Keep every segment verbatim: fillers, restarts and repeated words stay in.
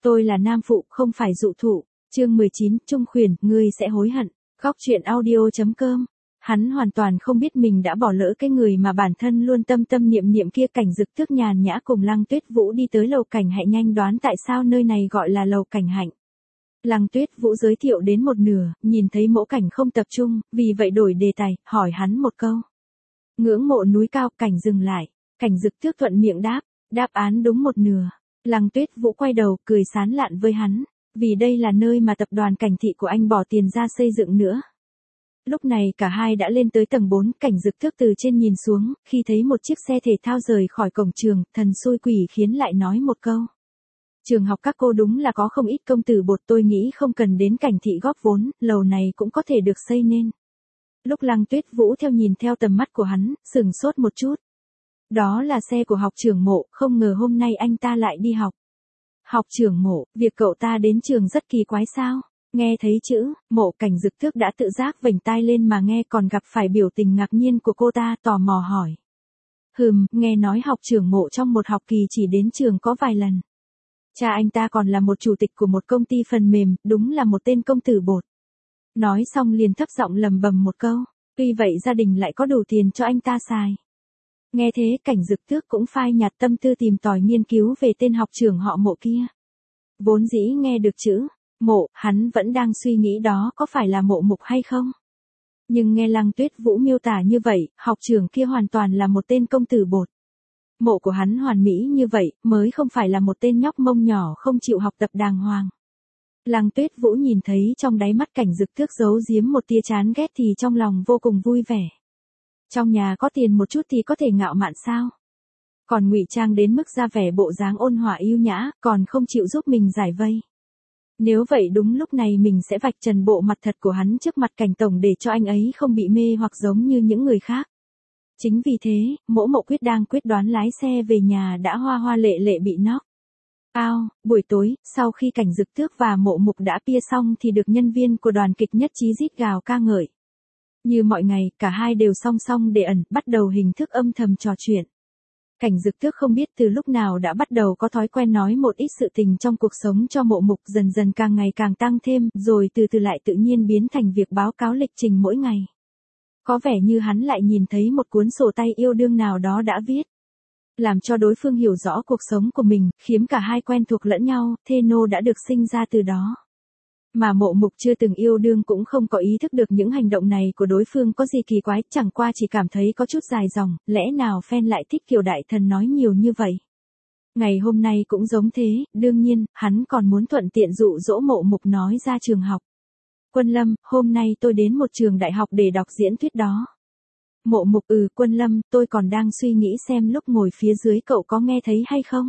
Tôi là nam phụ, không phải dụ thụ. Chương mười chín, Trung Khuyển, ngươi sẽ hối hận. Góc truyện audio chấm com. Hắn hoàn toàn không biết mình đã bỏ lỡ cái người mà bản thân luôn tâm tâm niệm niệm kia. Cảnh Dực Tước nhàn nhã cùng Lăng Tuyết Vũ đi tới lầu Cảnh Hạnh, nhanh đoán tại sao nơi này gọi là lầu Cảnh Hạnh. Lăng Tuyết Vũ giới thiệu đến một nửa, nhìn thấy Mỗ Cảnh không tập trung, vì vậy đổi đề tài, hỏi hắn một câu. Ngưỡng mộ núi cao. Cảnh dừng lại. Cảnh Dực Tước thuận miệng đáp, đáp án đúng một nửa. Lăng Tuyết Vũ quay đầu, cười sán lạn với hắn, vì đây là nơi mà tập đoàn Cảnh Thị của anh bỏ tiền ra xây dựng nữa. Lúc này cả hai đã lên tới tầng bốn, Cảnh Dực Tước từ trên nhìn xuống, khi thấy một chiếc xe thể thao rời khỏi cổng trường, thần xui quỷ khiến lại nói một câu. Trường học các cô đúng là có không ít công tử bột, tôi nghĩ không cần đến Cảnh Thị góp vốn, lầu này cũng có thể được xây nên. Lúc Lăng Tuyết Vũ theo nhìn theo tầm mắt của hắn, sừng sốt một chút. Đó là xe của học trưởng Mộ, không ngờ hôm nay anh ta lại đi học. Học trưởng Mộ, việc cậu ta đến trường rất kỳ quái sao? Nghe thấy chữ Mộ, Cảnh Dực Tước đã tự giác vểnh tai lên mà nghe, còn gặp phải biểu tình ngạc nhiên của cô ta, tò mò hỏi. Hừm, nghe nói học trưởng Mộ trong một học kỳ chỉ đến trường có vài lần. Cha anh ta còn là một chủ tịch của một công ty phần mềm, đúng là một tên công tử bột. Nói xong liền thấp giọng lầm bầm một câu, tuy vậy gia đình lại có đủ tiền cho anh ta xài. Nghe thế Cảnh Dực Tước cũng phai nhạt tâm tư tìm tòi nghiên cứu về tên học trưởng họ Mộ kia. Vốn dĩ nghe được chữ Mộ, hắn vẫn đang suy nghĩ đó có phải là Mộ Mục hay không. Nhưng nghe Lăng Tuyết Vũ miêu tả như vậy, học trưởng kia hoàn toàn là một tên công tử bột. Mộ của hắn hoàn mỹ như vậy, mới không phải là một tên nhóc mông nhỏ không chịu học tập đàng hoàng. Lăng Tuyết Vũ nhìn thấy trong đáy mắt Cảnh Dực Tước giấu giếm một tia chán ghét thì trong lòng vô cùng vui vẻ. Trong nhà có tiền một chút thì có thể ngạo mạn sao? Còn ngụy trang đến mức ra vẻ bộ dáng ôn hòa yêu nhã, còn không chịu giúp mình giải vây. Nếu vậy đúng lúc này mình sẽ vạch trần bộ mặt thật của hắn trước mặt Cảnh tổng để cho anh ấy không bị mê hoặc giống như những người khác. Chính vì thế, Mỗ Mộ Quyết đang quyết đoán lái xe về nhà đã hoa hoa lệ lệ bị knock out. Buổi tối, sau khi Cảnh Dực Tước và Mộ Mục đã bia xong thì được nhân viên của đoàn kịch nhất trí rít gào ca ngợi. Như mọi ngày, cả hai đều song song để ẩn, bắt đầu hình thức âm thầm trò chuyện. Cảnh Dực Tước không biết từ lúc nào đã bắt đầu có thói quen nói một ít sự tình trong cuộc sống cho Mộ Mục, dần dần càng ngày càng tăng thêm, rồi từ từ lại tự nhiên biến thành việc báo cáo lịch trình mỗi ngày. Có vẻ như hắn lại nhìn thấy một cuốn sổ tay yêu đương nào đó đã viết. Làm cho đối phương hiểu rõ cuộc sống của mình, khiến cả hai quen thuộc lẫn nhau, thê nô đã được sinh ra từ đó. Mà Mộ Mục chưa từng yêu đương cũng không có ý thức được những hành động này của đối phương có gì kỳ quái, chẳng qua chỉ cảm thấy có chút dài dòng, lẽ nào fan lại thích kiểu đại thần nói nhiều như vậy. Ngày hôm nay cũng giống thế, đương nhiên, hắn còn muốn thuận tiện dụ dỗ Mộ Mục nói ra trường học. Quân Lâm, hôm nay tôi đến một trường đại học để đọc diễn thuyết đó. Mộ Mục, ừ, Quân Lâm, tôi còn đang suy nghĩ xem lúc ngồi phía dưới cậu có nghe thấy hay không.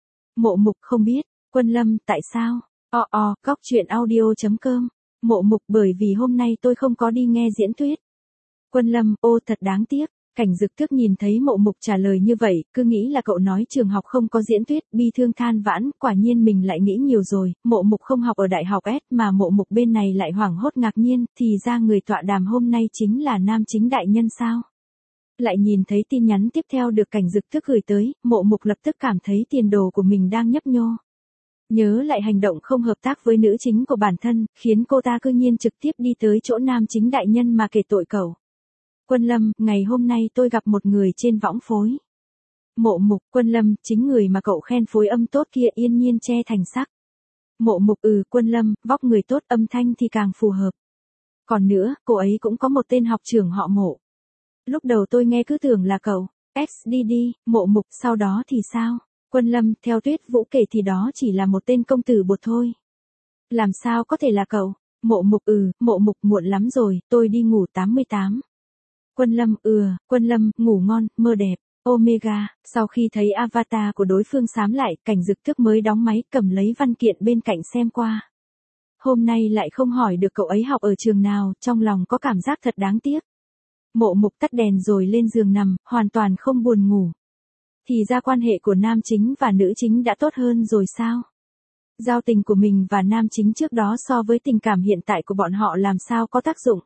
Mộ Mục, không biết. Quân Lâm, tại sao? O o, góc truyện audio chấm com. Mộ Mục, bởi vì hôm nay tôi không có đi nghe diễn thuyết. Quân Lâm, ô thật đáng tiếc. Cảnh Dực Tước nhìn thấy Mộ Mục trả lời như vậy, cứ nghĩ là cậu nói trường học không có diễn thuyết, bi thương than vãn, quả nhiên mình lại nghĩ nhiều rồi, Mộ Mục không học ở đại học S mà Mộ Mục bên này lại hoảng hốt ngạc nhiên, thì ra người tọa đàm hôm nay chính là nam chính đại nhân sao? Lại nhìn thấy tin nhắn tiếp theo được Cảnh Dực Tước gửi tới, Mộ Mục lập tức cảm thấy tiền đồ của mình đang nhấp nhô. Nhớ lại hành động không hợp tác với nữ chính của bản thân, khiến cô ta cư nhiên trực tiếp đi tới chỗ nam chính đại nhân mà kể tội cậu. Quân Lâm, ngày hôm nay tôi gặp một người trên võng phối. Mộ Mục, Quân Lâm, chính người mà cậu khen phối âm tốt kia, yên nhiên che thành sắc. Mộ Mục, ừ, Quân Lâm, vóc người tốt, âm thanh thì càng phù hợp. Còn nữa, cô ấy cũng có một tên học trưởng họ Mộ. Lúc đầu tôi nghe cứ tưởng là cậu. ét đê đê, Mộ Mục, sau đó thì sao? Quân Lâm, theo Tuyết Vũ kể thì đó chỉ là một tên công tử bột thôi. Làm sao có thể là cậu? Mộ Mục, ừ, Mộ Mục, muộn lắm rồi, tôi đi ngủ tám mươi tám. Quân Lâm, ừ, Quân Lâm, ngủ ngon, mơ đẹp. Omega, sau khi thấy avatar của đối phương xám lại, Cảnh Dực Tước mới đóng máy, cầm lấy văn kiện bên cạnh xem qua. Hôm nay lại không hỏi được cậu ấy học ở trường nào, trong lòng có cảm giác thật đáng tiếc. Mộ Mục tắt đèn rồi lên giường nằm, hoàn toàn không buồn ngủ. Thì ra quan hệ của nam chính và nữ chính đã tốt hơn rồi sao? Giao tình của mình và nam chính trước đó so với tình cảm hiện tại của bọn họ làm sao có tác dụng?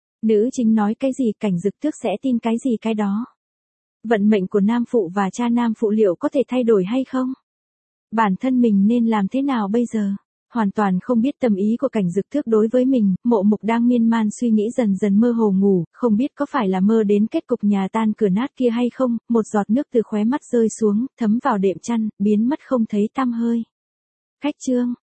Nữ chính nói cái gì Cảnh Dực Tước sẽ tin cái gì cái đó. Vận mệnh của nam phụ và cha nam phụ liệu có thể thay đổi hay không? Bản thân mình nên làm thế nào bây giờ? Hoàn toàn không biết tâm ý của Cảnh Dực Thước đối với mình, Mộ Mục đang miên man suy nghĩ dần dần mơ hồ ngủ, không biết có phải là mơ đến kết cục nhà tan cửa nát kia hay không, một giọt nước từ khóe mắt rơi xuống, thấm vào đệm chăn, biến mất không thấy tăm hơi. Khách chương